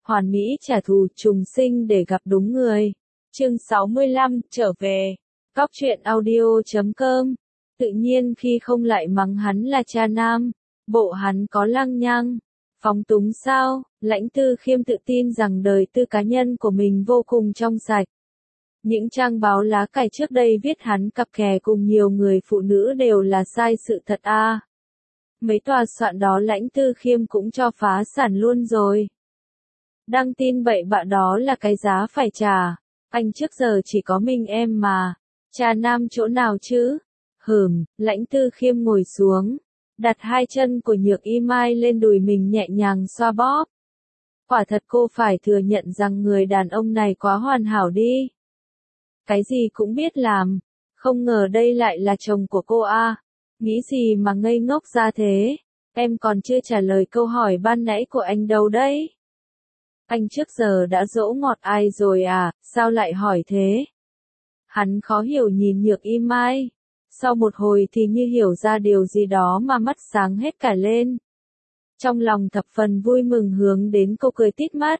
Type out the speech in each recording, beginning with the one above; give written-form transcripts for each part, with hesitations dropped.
Hoàn mỹ trả thù, trùng sinh để gặp đúng người. Chương 65, trở về. Cóc truyện audio.com. Tự nhiên khi không lại mắng hắn là cha nam, bộ hắn có lăng nhăng, phóng túng sao? Lãnh Tư Khiêm tự tin rằng đời tư cá nhân của mình vô cùng trong sạch. Những trang báo lá cải trước đây viết hắn cặp kè cùng nhiều người phụ nữ đều là sai sự thật a. Mấy tòa soạn đó Lãnh Tư Khiêm cũng cho phá sản luôn rồi. Đăng tin bậy bạ đó là cái giá phải trả. Anh trước giờ chỉ có mình em mà. Cha nam chỗ nào chứ? Lãnh Tư Khiêm ngồi xuống, đặt hai chân của Nhược Y Mai lên đùi mình nhẹ nhàng xoa bóp. Quả thật cô phải thừa nhận rằng người đàn ông này quá hoàn hảo đi. Cái gì cũng biết làm, không ngờ đây lại là chồng của cô a. Nghĩ gì mà ngây ngốc ra thế? Em còn chưa trả lời câu hỏi ban nãy của anh đâu đấy. Anh trước giờ đã dỗ ngọt ai rồi à, sao lại hỏi thế? Hắn khó hiểu nhìn Nhược Y Mai. Sau một hồi thì như hiểu ra điều gì đó mà mắt sáng hết cả lên. Trong lòng thập phần vui mừng hướng đến cô cười tít mắt.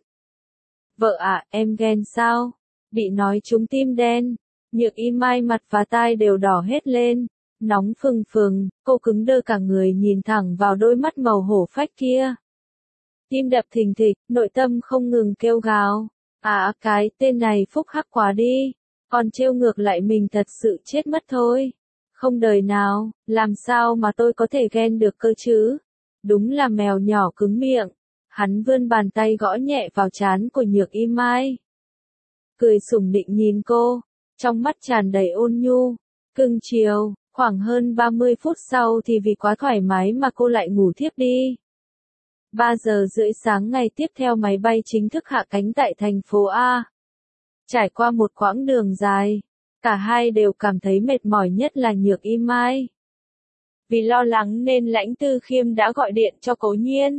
Vợ ạ, em ghen sao? Bị nói trúng tim đen. Nhược Y Mai mặt và tai đều đỏ hết lên. Nóng phừng phừng, cô cứng đơ cả người nhìn thẳng vào đôi mắt màu hổ phách kia. Tim đập thình thịch, nội tâm không ngừng kêu gào. Cái tên này phúc hắc quá đi. Còn trêu ngược lại mình thật sự chết mất thôi. Không đời nào, làm sao mà tôi có thể ghen được cơ chứ? Đúng là mèo nhỏ cứng miệng. Hắn vươn bàn tay gõ nhẹ vào trán của Nhược Y Mai. Cười sủng nịnh nhìn cô, trong mắt tràn đầy ôn nhu, cưng chiều. Khoảng hơn 30 phút sau thì vì quá thoải mái mà cô lại ngủ thiếp đi. 3 giờ rưỡi sáng ngày tiếp theo máy bay chính thức hạ cánh tại thành phố A. Trải qua một quãng đường dài, cả hai đều cảm thấy mệt mỏi nhất là Nhược Y Mai. Vì lo lắng nên Lãnh Tư Khiêm đã gọi điện cho Cố Nhiên.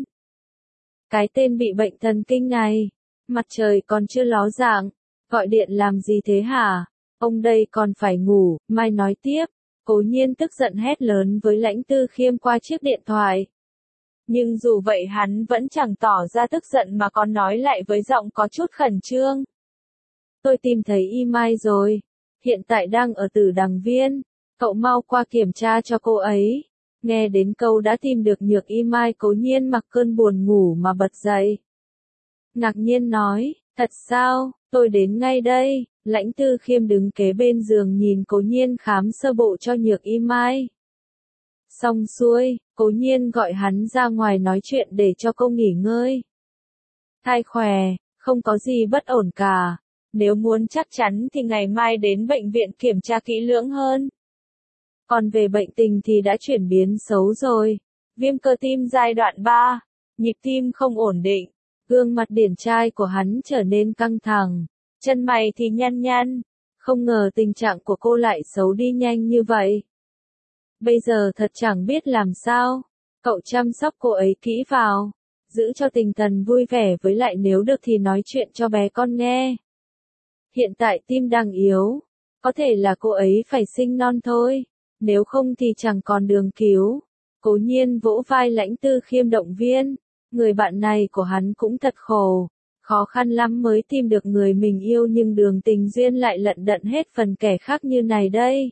Cái tên bị bệnh thần kinh này, mặt trời còn chưa ló dạng, gọi điện làm gì thế hả? Ông đây còn phải ngủ, mai nói tiếp. Cố Nhiên tức giận hét lớn với Lãnh Tư Khiêm qua chiếc điện thoại. Nhưng dù vậy hắn vẫn chẳng tỏ ra tức giận mà còn nói lại với giọng có chút khẩn trương. Tôi tìm thấy Y Mai rồi. Hiện tại đang ở Tử Đằng Viên. Cậu mau qua kiểm tra cho cô ấy. Nghe đến câu đã tìm được Nhược Y Mai, Cố Nhiên mặc cơn buồn ngủ mà bật dậy. Ngạc nhiên nói, thật sao, tôi đến ngay đây. Lãnh Tư Khiêm đứng kế bên giường nhìn Cố Nhiên khám sơ bộ cho Nhược Y Mai. Xong xuôi, Cố Nhiên gọi hắn ra ngoài nói chuyện để cho cô nghỉ ngơi. Thai khỏe, không có gì bất ổn cả. Nếu muốn chắc chắn thì ngày mai đến bệnh viện kiểm tra kỹ lưỡng hơn. Còn về bệnh tình thì đã chuyển biến xấu rồi. Viêm cơ tim giai đoạn 3, nhịp tim không ổn định. Gương mặt điển trai của hắn trở nên căng thẳng. Chân mày thì nhăn nhăn. Không ngờ tình trạng của cô lại xấu đi nhanh như vậy. Bây giờ thật chẳng biết làm sao. Cậu chăm sóc cô ấy kỹ vào. Giữ cho tinh thần vui vẻ, với lại nếu được thì nói chuyện cho bé con nghe. Hiện tại tim đang yếu. Có thể là cô ấy phải sinh non thôi. Nếu không thì chẳng còn đường cứu. Cố Nhiên vỗ vai Lãnh Tư Khiêm động viên. Người bạn này của hắn cũng thật khổ. Khó khăn lắm mới tìm được người mình yêu nhưng đường tình duyên lại lận đận hết phần kẻ khác như này đây.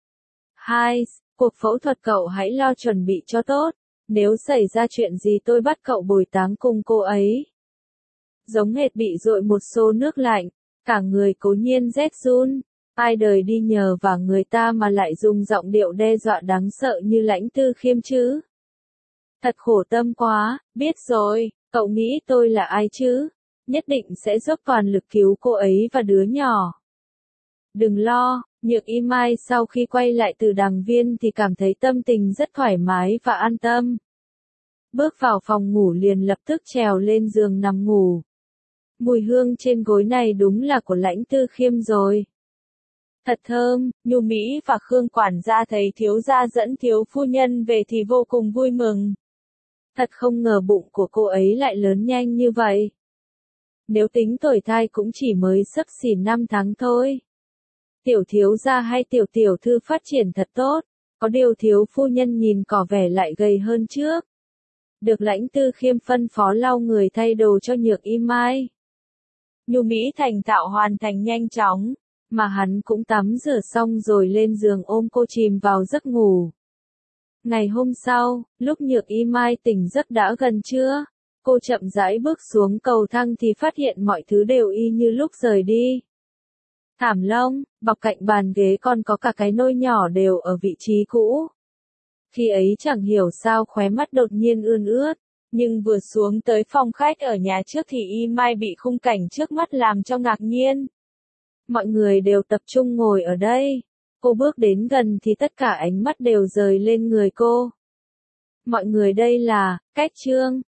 Cuộc phẫu thuật cậu hãy lo chuẩn bị cho tốt. Nếu xảy ra chuyện gì tôi bắt cậu bồi táng cùng cô ấy. Giống hệt bị dội một xô nước lạnh. Cả người Cố Nhiên rét run. Ai đời đi nhờ vào người ta mà lại dùng giọng điệu đe dọa đáng sợ như Lãnh Tư Khiêm chứ. Thật khổ tâm quá, biết rồi, cậu nghĩ tôi là ai chứ? Nhất định sẽ dốc toàn lực cứu cô ấy và đứa nhỏ. Đừng lo, Nhược Y Mai sau khi quay lại từ Đằng Viên thì cảm thấy tâm tình rất thoải mái và an tâm. Bước vào phòng ngủ liền lập tức trèo lên giường nằm ngủ. Mùi hương trên gối này đúng là của Lãnh Tư Khiêm rồi. Thật thơm, Nhu Mỹ và Khương quản gia thấy thiếu gia dẫn thiếu phu nhân về thì vô cùng vui mừng. Thật không ngờ bụng của cô ấy lại lớn nhanh như vậy. Nếu tính tuổi thai cũng chỉ mới xấp xỉ 5 tháng thôi. Tiểu thiếu gia hay tiểu tiểu thư phát triển thật tốt, có điều thiếu phu nhân nhìn có vẻ lại gầy hơn trước. được Lãnh Tư Khiêm phân phó lau người thay đồ cho Nhược Y Mai. Nhu Mỹ thành thạo hoàn thành nhanh chóng, mà hắn cũng tắm rửa xong rồi lên giường ôm cô chìm vào giấc ngủ. Ngày hôm sau, lúc Nhược Y Mai tỉnh giấc đã gần trưa, cô chậm rãi bước xuống cầu thang thì phát hiện mọi thứ đều y như lúc rời đi. Thảm lông, bọc cạnh bàn ghế còn có cả cái nôi nhỏ đều ở vị trí cũ. Khi ấy chẳng hiểu sao khóe mắt đột nhiên ươn ướt, nhưng vừa xuống tới phòng khách ở nhà trước thì Y Mai bị khung cảnh trước mắt làm cho ngạc nhiên. Mọi người đều tập trung ngồi ở đây. Cô bước đến gần thì tất cả ánh mắt đều rời lên người cô. Mọi người đây là, Cách Trương,